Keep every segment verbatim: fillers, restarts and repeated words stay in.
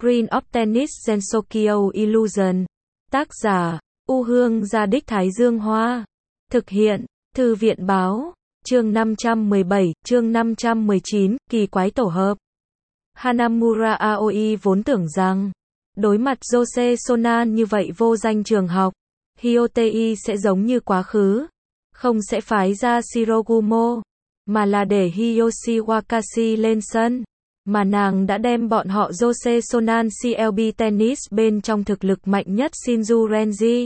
Green of Tennis Gensokyo Illusion. Tác giả, U Hương Gia Đích Thái Dương Hoa. Thực hiện, Thư viện Báo. Chương năm trăm mười bảy, chương năm trăm mười chín, kỳ quái tổ hợp. Hanamura Aoi vốn tưởng rằng, đối mặt Jose Sonan như vậy vô danh trường học, Hyotei sẽ giống như quá khứ, không sẽ phái ra Shirogumo, mà là để Hiyoshi Wakashi lên sân. Mà nàng đã đem bọn họ Jose Sonan xê lờ bê Tennis bên trong thực lực mạnh nhất Shinju Renji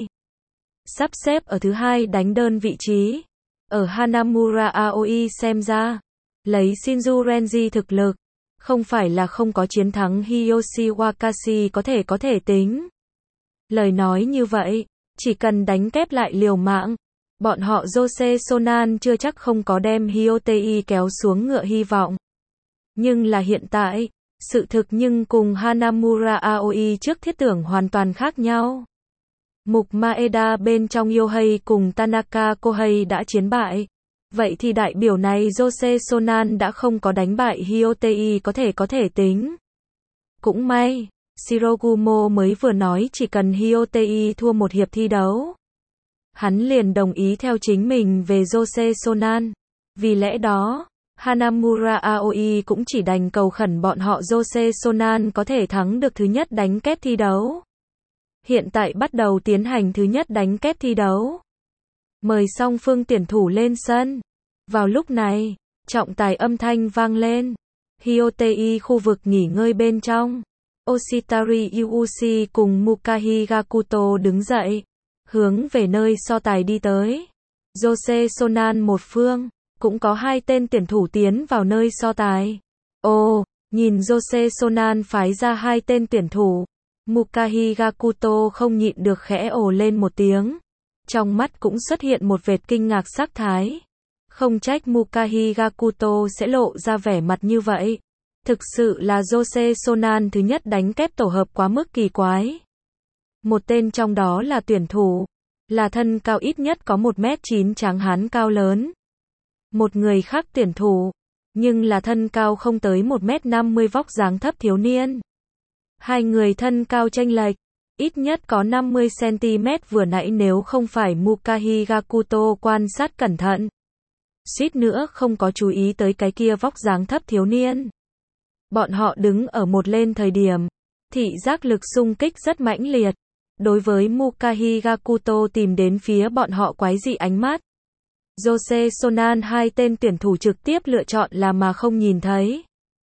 sắp xếp ở thứ hai đánh đơn vị trí. Ở Hanamura Aoi xem ra, lấy Shinju Renji thực lực, không phải là không có chiến thắng Hiyoshi Wakashi có thể có thể tính. Lời nói như vậy, chỉ cần đánh kép lại liều mạng, bọn họ Jose Sonan chưa chắc không có đem Hyotei kéo xuống ngựa hy vọng. Nhưng là hiện tại, sự thực nhưng cùng Hanamura Aoi trước thiết tưởng hoàn toàn khác nhau. Mục Maeda bên trong Yohei cùng Tanaka Kohei đã chiến bại. Vậy thì đại biểu này Jose Sonan đã không có đánh bại Hyotei có thể có thể tính. Cũng may, Shirogumo mới vừa nói chỉ cần Hyotei thua một hiệp thi đấu, hắn liền đồng ý theo chính mình về Jose Sonan. Vì lẽ đó, Hanamura Aoi cũng chỉ đành cầu khẩn bọn họ Jose Sonan có thể thắng được thứ nhất đánh kép thi đấu. Hiện tại bắt đầu tiến hành thứ nhất đánh kép thi đấu. Mời song phương tuyển thủ lên sân. Vào lúc này, trọng tài âm thanh vang lên. Hyotei khu vực nghỉ ngơi bên trong. Oshitari Yuushi cùng Mukahi Gakuto đứng dậy, hướng về nơi so tài đi tới. Jose Sonan một phương, cũng có hai tên tuyển thủ tiến vào nơi so tài. Ồ, nhìn Jose Sonan phái ra hai tên tuyển thủ, Mukahi Gakuto không nhịn được khẽ ồ lên một tiếng. Trong mắt cũng xuất hiện một vệt kinh ngạc sắc thái. Không trách Mukahi Gakuto sẽ lộ ra vẻ mặt như vậy. Thực sự là Jose Sonan thứ nhất đánh kép tổ hợp quá mức kỳ quái. Một tên trong đó là tuyển thủ, là thân cao ít nhất có một mét chín tráng hán cao lớn. Một người khác tuyển thủ, nhưng là thân cao không tới một mét năm mươi vóc dáng thấp thiếu niên. Hai người thân cao chênh lệch, ít nhất có năm mươi xăng ti mét vừa nãy nếu không phải Mukahi Gakuto quan sát cẩn thận. Suýt nữa không có chú ý tới cái kia vóc dáng thấp thiếu niên. Bọn họ đứng ở một lên thời điểm, thị giác lực xung kích rất mãnh liệt. Đối với Mukahi Gakuto tìm đến phía bọn họ quái dị ánh mắt. Jose Sonan hai tên tuyển thủ trực tiếp lựa chọn là mà không nhìn thấy.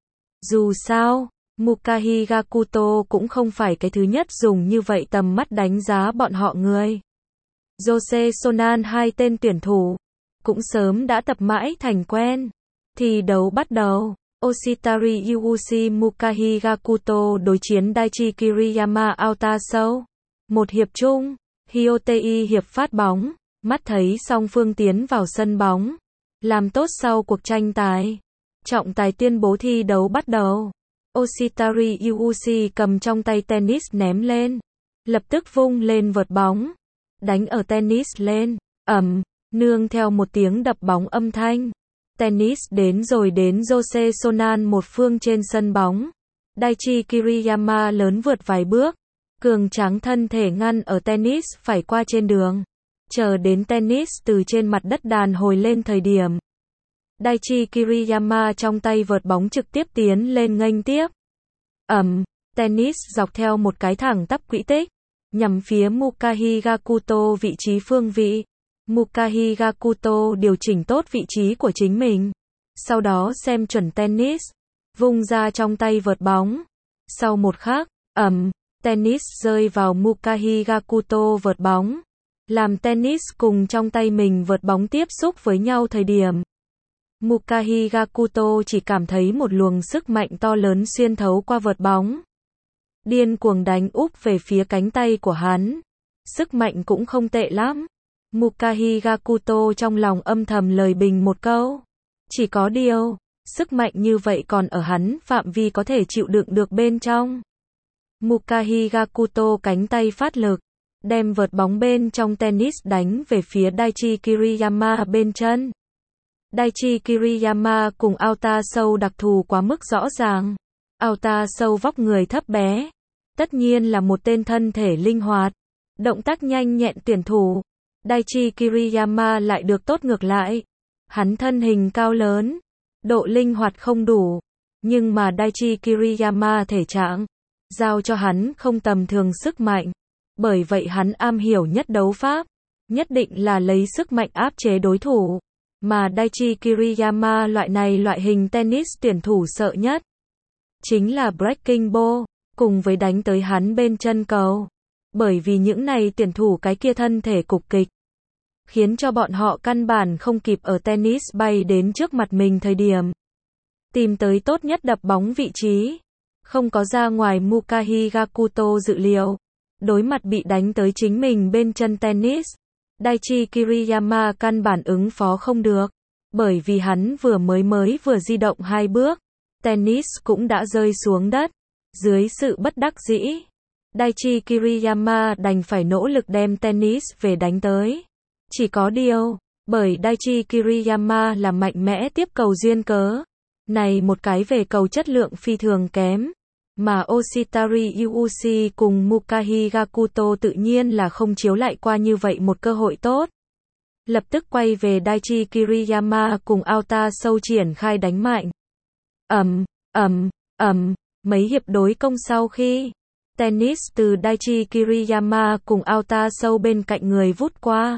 Dù sao, Mukahi Gakuto cũng không phải cái thứ nhất dùng như vậy tầm mắt đánh giá bọn họ người. Jose Sonan hai tên tuyển thủ, cũng sớm đã tập mãi thành quen. Thi đấu bắt đầu, Oshitari Yuushi Mukahi Gakuto đối chiến Daichi Kiriyama Aota Show. Một hiệp chung, Hyotei hiệp phát bóng, mắt thấy song phương tiến vào sân bóng. Làm tốt sau cuộc tranh tài, trọng tài tuyên bố thi đấu bắt đầu. Oshitari Yuushi cầm trong tay tennis ném lên, lập tức vung lên vợt bóng, đánh ở tennis lên, ầm, nương theo một tiếng đập bóng âm thanh. Tennis đến rồi đến Jose Sonan một phương trên sân bóng. Daichi Kiriyama lớn vượt vài bước, cường tráng thân thể ngăn ở tennis phải qua trên đường. Chờ đến tennis từ trên mặt đất đàn hồi lên thời điểm, Daichi Kiriyama trong tay vợt bóng trực tiếp tiến lên nghênh tiếp. Ầm, tennis dọc theo một cái thẳng tắp quỹ tích, nhằm phía Mukahi Gakuto vị trí phương vị. Mukahi Gakuto điều chỉnh tốt vị trí của chính mình, sau đó xem chuẩn tennis, vung ra trong tay vợt bóng. Sau một khắc, ầm, tennis rơi vào Mukahi Gakuto vợt bóng, làm tennis cùng trong tay mình vợt bóng tiếp xúc với nhau thời điểm. Mukahi Gakuto chỉ cảm thấy một luồng sức mạnh to lớn xuyên thấu qua vợt bóng, điên cuồng đánh úp về phía cánh tay của hắn. Sức mạnh cũng không tệ lắm. Mukahi Gakuto trong lòng âm thầm lời bình một câu. Chỉ có điều, sức mạnh như vậy còn ở hắn phạm vi có thể chịu đựng được bên trong. Mukahi Gakuto cánh tay phát lực, đem vợt bóng bên trong tennis đánh về phía Daichi Kiriyama bên chân. Daichi Kiriyama cùng Aota Show đặc thù quá mức rõ ràng. Aota Show vóc người thấp bé, Tất nhiên là một tên thân thể linh hoạt, động tác nhanh nhẹn tuyển thủ. Daichi Kiriyama lại được tốt ngược lại. Hắn thân hình cao lớn, độ linh hoạt không đủ, nhưng mà Daichi Kiriyama thể trạng, giao cho hắn không tầm thường sức mạnh. Bởi vậy hắn am hiểu nhất đấu pháp, nhất định là lấy sức mạnh áp chế đối thủ. Mà Daichi Kiriyama loại này loại hình tennis tuyển thủ sợ nhất chính là breaking ball, cùng với đánh tới hắn bên chân cầu. Bởi vì những này tuyển thủ cái kia thân thể cục kịch, khiến cho bọn họ căn bản không kịp ở tennis bay đến trước mặt mình thời điểm tìm tới tốt nhất đập bóng vị trí. Không có ra ngoài Mukahi Gakuto dự liệu, đối mặt bị đánh tới chính mình bên chân tennis, Daichi Kiriyama căn bản ứng phó không được. Bởi vì hắn vừa mới mới vừa di động hai bước, tennis cũng đã rơi xuống đất. Dưới sự bất đắc dĩ, Daichi Kiriyama đành phải nỗ lực đem tennis về đánh tới. Chỉ có điều, bởi Daichi Kiriyama là mạnh mẽ tiếp cầu duyên cớ, này một cái về cầu chất lượng phi thường kém, mà Oshitari Yuuchi cùng Mukahi Gakuto tự nhiên là không chiếu lại qua như vậy một cơ hội tốt. Lập tức quay về Daichi Kiriyama cùng Aota Sou triển khai đánh mạnh. Ầm, ầm, ầm, mấy hiệp đối công sau khi tennis từ Daichi Kiriyama cùng Aota Sou bên cạnh người vút qua,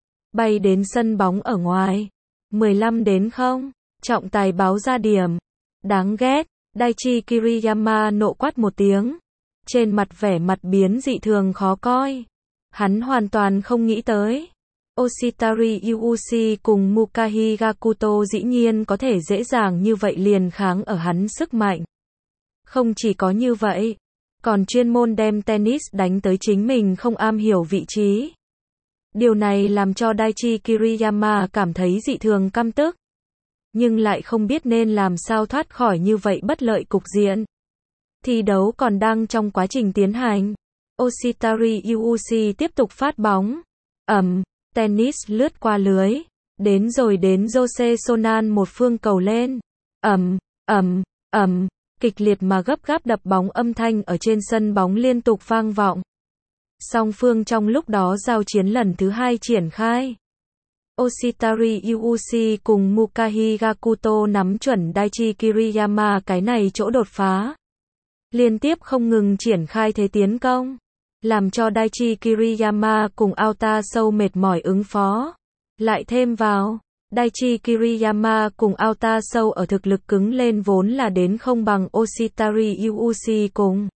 bay đến sân bóng ở ngoài. mười lăm đến không, trọng tài báo ra điểm. Đáng ghét, Daichi Kiriyama nộ quát một tiếng, trên mặt vẻ mặt biến dị thường khó coi. Hắn hoàn toàn không nghĩ tới Oshitari Yuuchi cùng Mukahi Gakuto dĩ nhiên có thể dễ dàng như vậy liền kháng ở hắn sức mạnh. Không chỉ có như vậy, còn chuyên môn đem tennis đánh tới chính mình không am hiểu vị trí. Điều này làm cho Daichi Kiriyama cảm thấy dị thường căm tức, nhưng lại không biết nên làm sao thoát khỏi như vậy bất lợi cục diện. Thi đấu còn đang trong quá trình tiến hành. Oshitari Yuuchi tiếp tục phát bóng. Ầm, tennis lướt qua lưới, đến rồi đến Jose Sonan một phương cầu lên. Ầm, ầm, ầm, kịch liệt mà gấp gáp đập bóng âm thanh ở trên sân bóng liên tục vang vọng. Song phương trong lúc đó giao chiến lần thứ hai triển khai. Oshitari Yuuchi cùng Mukahi Gakuto nắm chuẩn Daichi Kiriyama cái này chỗ đột phá, liên tiếp không ngừng triển khai thế tiến công, làm cho Daichi Kiriyama cùng Aota Sou mệt mỏi ứng phó. Lại thêm vào, Daichi Kiriyama cùng Aota Sou ở thực lực cứng lên vốn là đến không bằng Oshitari Yuuchi cùng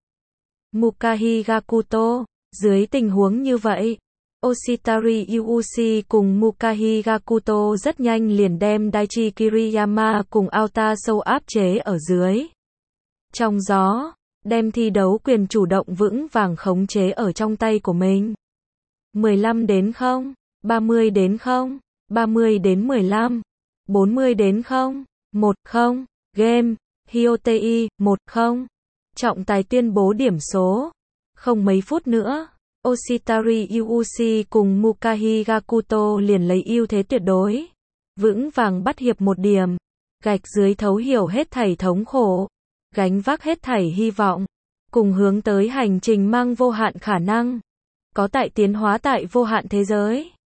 Mukahi Gakuto. Dưới tình huống như vậy, Oshitari Yuuchi cùng Mukahi Gakuto rất nhanh liền đem Daichi Kiriyama cùng Aota Sou áp chế ở dưới. Trong gió, đem thi đấu quyền chủ động vững vàng khống chế ở trong tay của mình. mười lăm đến không, ba mươi đến không, ba mươi đến mười lăm, bốn mươi đến không, một không, game, Hyotei, một không. Trọng tài tuyên bố điểm số. Không mấy phút nữa, Oshitari Yuuchi cùng Mukahi Gakuto liền lấy ưu thế tuyệt đối, vững vàng bắt hiệp một điểm, gạch dưới thấu hiểu hết thảy thống khổ, gánh vác hết thảy hy vọng, cùng hướng tới hành trình mang vô hạn khả năng, có tại tiến hóa tại vô hạn thế giới.